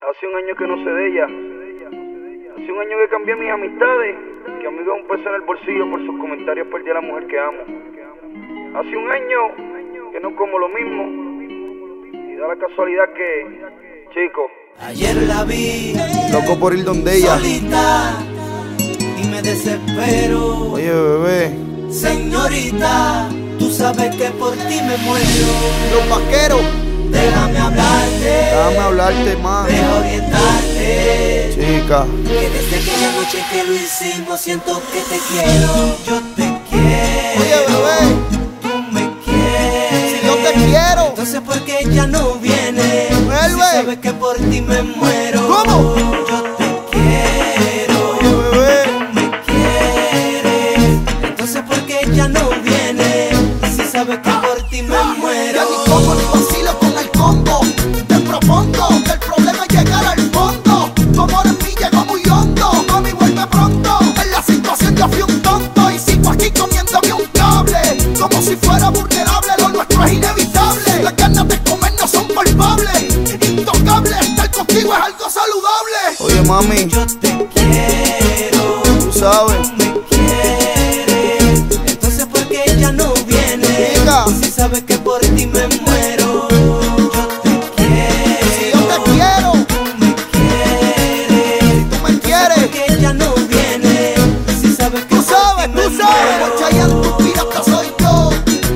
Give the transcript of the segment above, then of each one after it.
Hace un año que no sé de ella. Hace un año que cambié mis amistades. Que amigo un peso en el bolsillo por sus comentarios perdí a la mujer que amo. Hace un año que no como lo mismo. Y da la casualidad que, chico, ayer la vi, loco por ir donde ella, solita, y me desespero. Oye, bebé, señorita, tú sabes que por ti me muero. los vaqueros, déjame hablarte más. deja orientarte. Chica, Que desde aquella noche que lo hicimos siento que te quiero. Yo te quiero. Oye, bebé, tú me quieres. si yo te quiero, entonces ¿por qué ella no viene? vuelve. Si sabes que por ti me muero. ¿Cómo? Yo te quiero. Oye, bebé, tú me quieres. Entonces ¿por qué ella no viene? Si sabes que por ti me muero. Ya ni como ni vacilo con el combo. Te propongo que el problema es llegar al fondo. Tu amor en mí llegó muy hondo. Mami, vuelve pronto. En la situación yo fui un tonto y sigo aquí comiéndome un cable. Como si fuera vulnerable, lo nuestro es inevitable. Las ganas de comer no son culpables. Intocable, estar contigo es algo saludable. oye, mami, Yo te quiero. tú sabes, Tú me quieres. Entonces ¿por qué ella no viene? Chica. Si sabes que por ti me muero. Yo te quiero. si yo te quiero, Tú me quieres. si tú me quieres, Porque ella no viene. Si sabes que tú sabes, por ti tú me sabes. muero. Chayanne, tu pirata soy yo.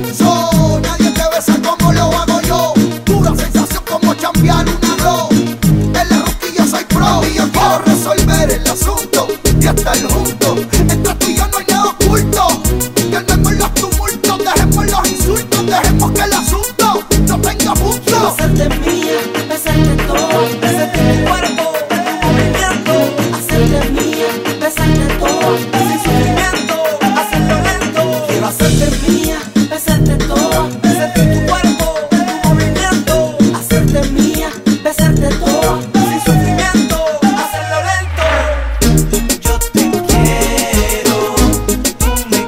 Nadie te besa como lo hago yo. Pura sensación como chambear una glow. En la rosquilla soy pro y yo quiero resolver el asunto y estar juntos. Entre tú y yo no hay nada oculto. Calmemos los tumultos, dejemos los insultos, dejemos que el asunto no tenga punto. Quiero hacerte mía, besarte todo, besarte tu cuerpo, tu movimiento. Hacerte mía, besarte todo, sin sufrimiento, hacerlo lento. Quiero hacerte mía, besarte todo, besarte tu cuerpo, tu movimiento. Hacerte mía, besarte todo, sin sufrimiento, hacerlo lento. Yo te quiero, tú me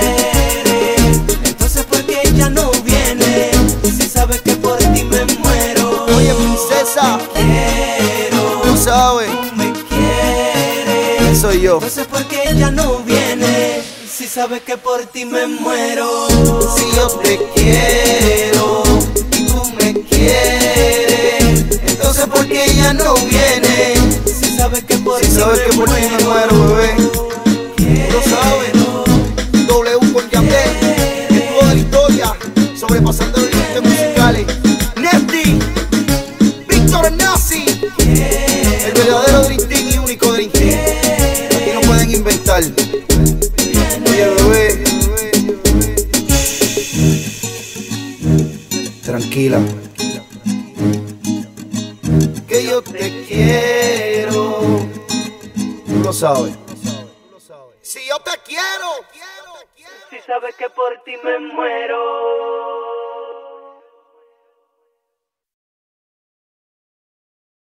quieres. Entonces ¿por qué ella no viene? Si sabes que por ti me muero. Oye, princesa, Quiero, tú sabes, tú me quieres. ¿quién soy yo? Entonces ¿por qué ella no viene? Si sabes que por ti me muero. Si yo te quiero, y tú me quieres. Entonces ¿por qué ella no viene? Si sabes que por si ti sabes que por ti me muero, bebé, tú lo sabes. W con Yandel, estuvo de la historia, sobrepasando los límites musicales. Nefty, Víctor Nazi, el verdadero Dream Team y único Dream Team. Aquí no pueden inventar. Oye, bebé, tranquila, que yo te quiero, tú lo sabes. Si yo te quiero. Si sabes que por ti me muero.